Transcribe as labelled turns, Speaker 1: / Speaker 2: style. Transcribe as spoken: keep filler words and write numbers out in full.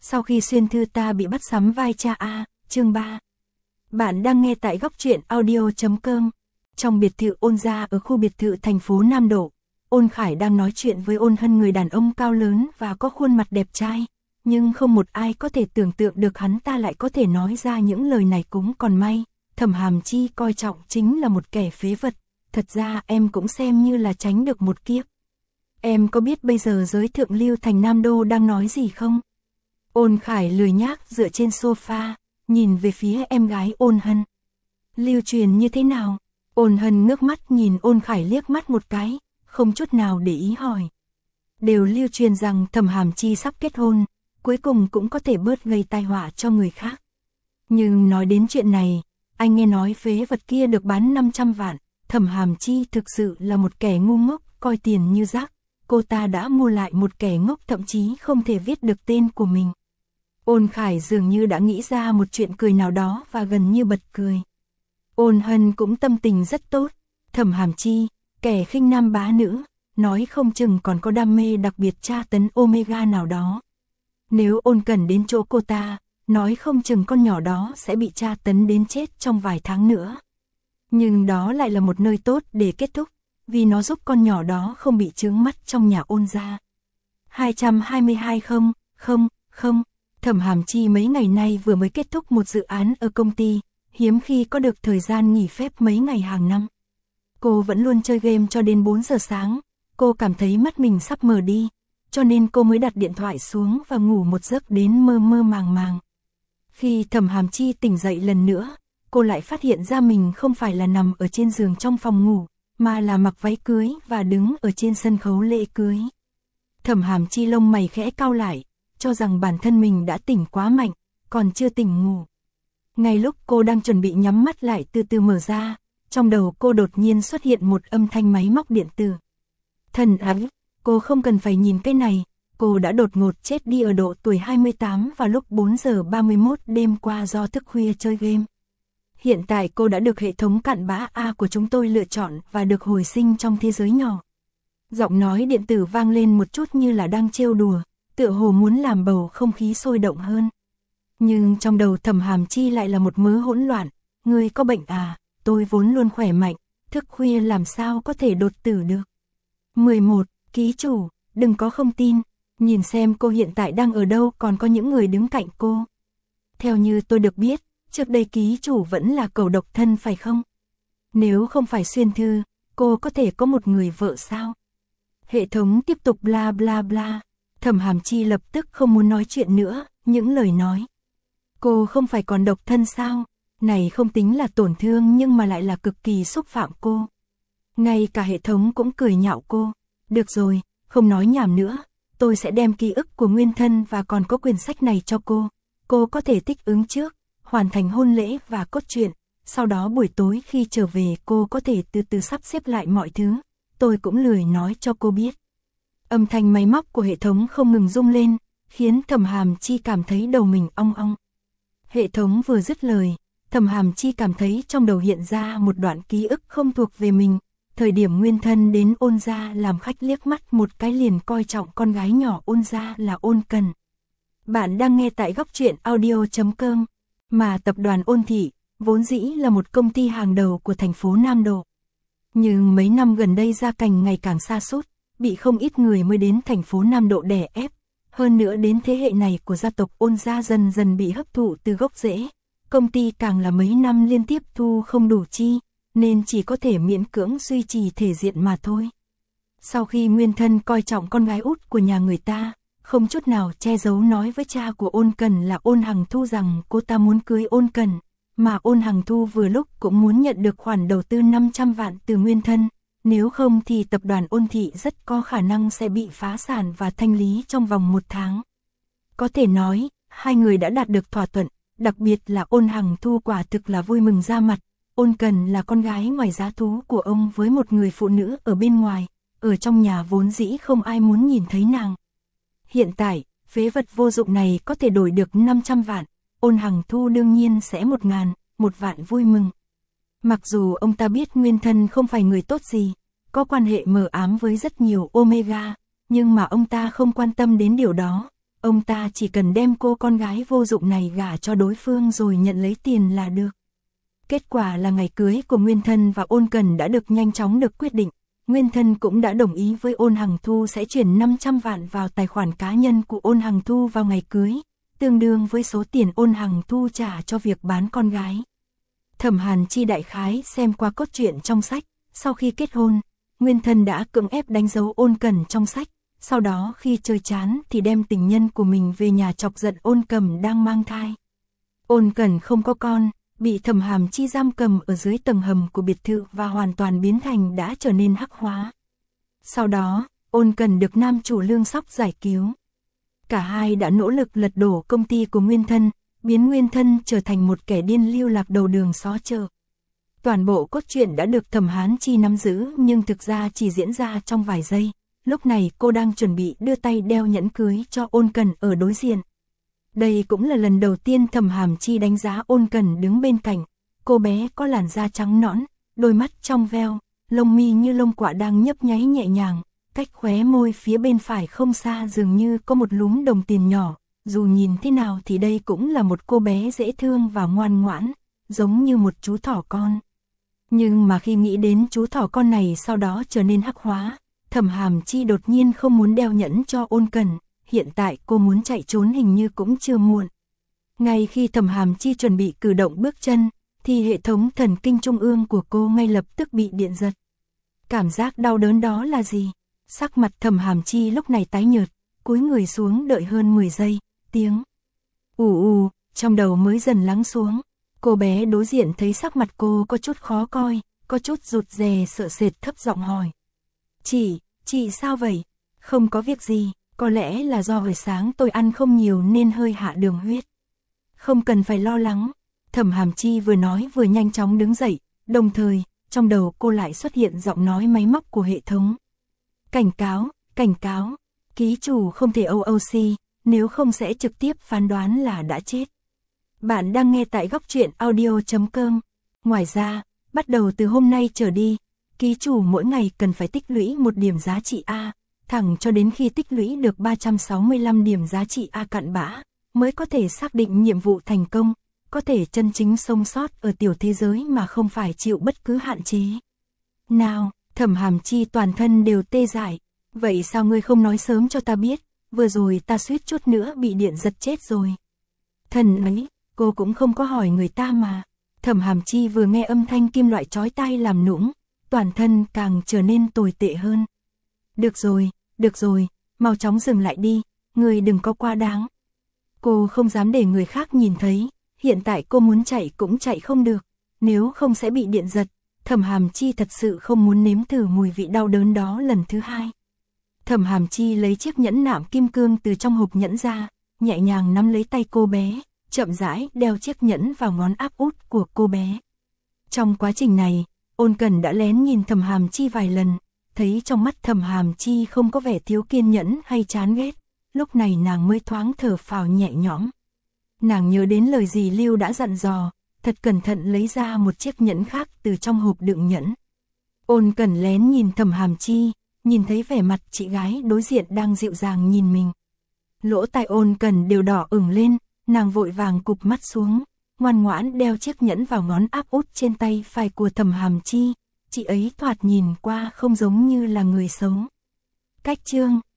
Speaker 1: Sau khi Xuyên Thư ta bị bắt sắm vai cha A, chương ba. Bạn đang nghe tại góc truyện audio chấm com. Trong biệt thự Ôn gia ở khu biệt thự thành phố Nam Độ, Ôn Khải đang nói chuyện với Ôn Hân, người đàn ông cao lớn và có khuôn mặt đẹp trai, nhưng không một ai có thể tưởng tượng được hắn ta lại có thể nói ra những lời này. Cũng còn may, Thẩm Hàm Chi coi trọng chính là một kẻ phế vật, thật ra em cũng xem như là tránh được một kiếp. Em có biết bây giờ giới thượng lưu thành Nam Đô đang nói gì không? Ôn Khải lười nhác dựa trên sofa, nhìn về phía em gái Ôn Hân. Lưu truyền như thế nào? Ôn Hân ngước mắt nhìn Ôn Khải liếc mắt một cái, không chút nào để ý hỏi. Đều lưu truyền rằng Thẩm Hàm Chi sắp kết hôn, cuối cùng cũng có thể bớt gây tai họa cho người khác. Nhưng nói đến chuyện này, anh nghe nói phế vật kia được bán năm trăm vạn, Thẩm Hàm Chi thực sự là một kẻ ngu ngốc, coi tiền như rác. Cô ta đã mua lại một kẻ ngốc, thậm chí không thể viết được tên của mình. Ôn Khải dường như đã nghĩ ra một chuyện cười nào đó và gần như bật cười. Ôn Hân cũng tâm tình rất tốt. Thẩm Hàm Chi, kẻ khinh nam bá nữ, nói không chừng còn có đam mê đặc biệt tra tấn Omega nào đó. Nếu Ôn Cần đến chỗ cô ta, nói không chừng con nhỏ đó sẽ bị tra tấn đến chết trong vài tháng nữa. Nhưng đó lại là một nơi tốt để kết thúc, vì nó giúp con nhỏ đó không bị chướng mắt trong nhà Ôn gia. hai trăm hai mươi hai không, không, không. Thẩm Hàm Chi mấy ngày nay vừa mới kết thúc một dự án ở công ty, hiếm khi có được thời gian nghỉ phép mấy ngày hàng năm. Cô vẫn luôn chơi game cho đến bốn giờ sáng, cô cảm thấy mắt mình sắp mờ đi, cho nên cô mới đặt điện thoại xuống và ngủ một giấc đến mơ mơ màng màng. Khi Thẩm Hàm Chi tỉnh dậy lần nữa, cô lại phát hiện ra mình không phải là nằm ở trên giường trong phòng ngủ, mà là mặc váy cưới và đứng ở trên sân khấu lễ cưới. Thẩm Hàm Chi lông mày khẽ cau lại, cho rằng bản thân mình đã tỉnh quá mạnh, còn chưa tỉnh ngủ. Ngay lúc cô đang chuẩn bị nhắm mắt lại từ từ mở ra, trong đầu cô đột nhiên xuất hiện một âm thanh máy móc điện tử. Thần ái, cô không cần phải nhìn cái này, cô đã đột ngột chết đi ở độ tuổi hai mươi tám vào lúc bốn giờ ba mươi mốt đêm qua do thức khuya chơi game. Hiện tại cô đã được hệ thống cặn bã A của chúng tôi lựa chọn và được hồi sinh trong thế giới nhỏ. Giọng nói điện tử vang lên một chút như là đang trêu đùa, tựa hồ muốn làm bầu không khí sôi động hơn. Nhưng trong đầu Thẩm Hàm Chi lại là một mớ hỗn loạn. Ngươi có bệnh à? Tôi vốn luôn khỏe mạnh, thức khuya làm sao có thể đột tử được. mười một. Ký chủ, đừng có không tin, nhìn xem cô hiện tại đang ở đâu, còn có những người đứng cạnh cô. Theo như tôi được biết, trước đây ký chủ vẫn là cẩu độc thân phải không? Nếu không phải Xuyên Thư, cô có thể có một người vợ sao? Hệ thống tiếp tục bla bla bla. Thẩm Hàm Chi lập tức không muốn nói chuyện nữa, những lời nói. Cô không phải còn độc thân sao? Này không tính là tổn thương nhưng mà lại là cực kỳ xúc phạm cô. Ngay cả hệ thống cũng cười nhạo cô. Được rồi, không nói nhảm nữa, tôi sẽ đem ký ức của nguyên thân và còn có quyển sách này cho cô. Cô có thể thích ứng trước, hoàn thành hôn lễ và cốt truyện. Sau đó buổi tối khi trở về cô có thể từ từ sắp xếp lại mọi thứ. Tôi cũng lười nói cho cô biết. Âm thanh máy móc của hệ thống không ngừng rung lên, khiến Thẩm Hàm Chi cảm thấy đầu mình ong ong. Hệ thống vừa dứt lời, Thẩm Hàm Chi cảm thấy trong đầu hiện ra một đoạn ký ức không thuộc về mình. Thời điểm nguyên thân đến Ôn gia làm khách, liếc mắt một cái liền coi trọng con gái nhỏ Ôn gia là Ôn Cần. Bạn đang nghe tại góc truyện audio chấm com. Mà tập đoàn Ôn Thị, vốn dĩ là một công ty hàng đầu của thành phố Nam Độ. Nhưng mấy năm gần đây gia cảnh ngày càng sa sút, bị không ít người mới đến thành phố Nam Độ đè ép. Hơn nữa đến thế hệ này của gia tộc Ôn gia dần dần bị hấp thụ từ gốc rễ. Công ty càng là mấy năm liên tiếp thu không đủ chi, nên chỉ có thể miễn cưỡng duy trì thể diện mà thôi. Sau khi nguyên thân coi trọng con gái út của nhà người ta, không chút nào che giấu nói với cha của Ôn Cần là Ôn Hằng Thu rằng cô ta muốn cưới Ôn Cần, mà Ôn Hằng Thu vừa lúc cũng muốn nhận được khoản đầu tư năm trăm vạn từ nguyên thân. Nếu không thì tập đoàn Ôn Thị rất có khả năng sẽ bị phá sản và thanh lý trong vòng một tháng. Có thể nói, hai người đã đạt được thỏa thuận, đặc biệt là Ôn Hằng Thu quả thực là vui mừng ra mặt. Ôn Cần là con gái ngoài giá thú của ông với một người phụ nữ ở bên ngoài, ở trong nhà vốn dĩ không ai muốn nhìn thấy nàng. Hiện tại, phế vật vô dụng này có thể đổi được năm trăm vạn, Ôn Hằng Thu đương nhiên sẽ một ngàn, một vạn vui mừng. Mặc dù ông ta biết nguyên thân không phải người tốt gì, có quan hệ mờ ám với rất nhiều Omega, nhưng mà ông ta không quan tâm đến điều đó. ông ta chỉ cần đem cô con gái vô dụng này gả cho đối phương rồi nhận lấy tiền là được. Kết quả là ngày cưới của Nguyên Thân và Ôn Cần đã được nhanh chóng được quyết định. Nguyên Thân cũng đã đồng ý với Ôn Hằng Thu sẽ chuyển năm trăm vạn vào tài khoản cá nhân của Ôn Hằng Thu vào ngày cưới, tương đương với số tiền Ôn Hằng Thu trả cho việc bán con gái. Thẩm Hàn Chi đại khái xem qua cốt truyện trong sách, sau khi kết hôn, Nguyên Thân đã cưỡng ép đánh dấu Ôn Cần trong sách, sau đó khi chơi chán thì đem tình nhân của mình về nhà chọc giận Ôn Cầm đang mang thai. Ôn Cần không có con, bị Thẩm Hàn Chi giam cầm ở dưới tầng hầm của biệt thự và hoàn toàn biến thành đã trở nên hắc hóa. Sau đó, Ôn Cần được nam chủ Lương Sóc giải cứu. Cả hai đã nỗ lực lật đổ công ty của Nguyên Thân, biến Nguyên Thân trở thành một kẻ điên lưu lạc đầu đường xó chợ. Toàn bộ cốt truyện đã được Thẩm Hàn Chi nắm giữ nhưng thực ra chỉ diễn ra trong vài giây. Lúc này cô đang chuẩn bị đưa tay đeo nhẫn cưới cho Ôn Cần ở đối diện. Đây cũng là lần đầu tiên Thẩm Hàn Chi đánh giá Ôn Cần đứng bên cạnh. Cô bé có làn da trắng nõn, đôi mắt trong veo, lông mi như lông quạ đang nhấp nháy nhẹ nhàng. Cách khóe môi phía bên phải không xa dường như có một lúm đồng tiền nhỏ. Dù nhìn thế nào thì đây cũng là một cô bé dễ thương và ngoan ngoãn, giống như một chú thỏ con. Nhưng mà khi nghĩ đến chú thỏ con này sau đó trở nên hắc hóa, Thẩm Hàn Chi đột nhiên không muốn đeo nhẫn cho Ôn Cần, hiện tại cô muốn chạy trốn hình như cũng chưa muộn. Ngay khi Thẩm Hàn Chi chuẩn bị cử động bước chân, thì hệ thống thần kinh trung ương của cô ngay lập tức bị điện giật. Cảm giác đau đớn đó là gì? Sắc mặt Thẩm Hàn Chi lúc này tái nhợt, cúi người xuống đợi hơn mười giây, tiếng ù ù trong đầu mới dần lắng xuống. Cô bé đối diện thấy sắc mặt cô có chút khó coi, có chút rụt rè sợ sệt thấp giọng hỏi. Chị, chị sao vậy? Không có việc gì, có lẽ là do buổi sáng tôi ăn không nhiều nên hơi hạ đường huyết. Không cần phải lo lắng. Thẩm Hàn Chi vừa nói vừa nhanh chóng đứng dậy, đồng thời, trong đầu cô lại xuất hiện giọng nói máy móc của hệ thống. Cảnh cáo, cảnh cáo, ký chủ không thể ô ô xê, nếu không sẽ trực tiếp phán đoán là đã chết. Bạn đang nghe tại góc truyện audio chấm com. Ngoài ra, bắt đầu từ hôm nay trở đi, ký chủ mỗi ngày cần phải tích lũy một điểm giá trị A, thẳng cho đến khi tích lũy được ba trăm sáu mươi lăm điểm giá trị A cặn bã, mới có thể xác định nhiệm vụ thành công, có thể chân chính sống sót ở tiểu thế giới mà không phải chịu bất cứ hạn chế. Nào, Thẩm Hàn Chi toàn thân đều tê dại, vậy sao ngươi không nói sớm cho ta biết, vừa rồi ta suýt chút nữa bị điện giật chết rồi. Thần ấy, cô cũng không có hỏi người ta mà. Thẩm Hàn Chi vừa nghe âm thanh kim loại chói tai làm nũng, toàn thân càng trở nên tồi tệ hơn. Được rồi, được rồi, mau chóng dừng lại đi, người đừng có quá đáng. Cô không dám để người khác nhìn thấy, hiện tại cô muốn chạy cũng chạy không được, nếu không sẽ bị điện giật. Thẩm Hàn Chi thật sự không muốn nếm thử mùi vị đau đớn đó lần thứ hai. Thẩm Hàn Chi lấy chiếc nhẫn nạm kim cương từ trong hộp nhẫn ra, nhẹ nhàng nắm lấy tay cô bé, chậm rãi đeo chiếc nhẫn vào ngón áp út của cô bé. Trong quá trình này, Ôn Cần đã lén nhìn Thẩm Hàn Chi vài lần, thấy trong mắt Thẩm Hàn Chi không có vẻ thiếu kiên nhẫn hay chán ghét, lúc này nàng mới thoáng thở phào nhẹ nhõm. Nàng nhớ đến lời dì Lưu đã dặn dò, thật cẩn thận lấy ra một chiếc nhẫn khác từ trong hộp đựng nhẫn. Ôn Cần lén nhìn Thẩm Hàn Chi, nhìn thấy vẻ mặt chị gái đối diện đang dịu dàng nhìn mình. Lỗ tai Ôn Cần đều đỏ ửng lên, nàng vội vàng cụp mắt xuống, ngoan ngoãn đeo chiếc nhẫn vào ngón áp út trên tay phải của Thẩm Hàn Chi, chị ấy thoạt nhìn qua không giống như là người sống. Cách chương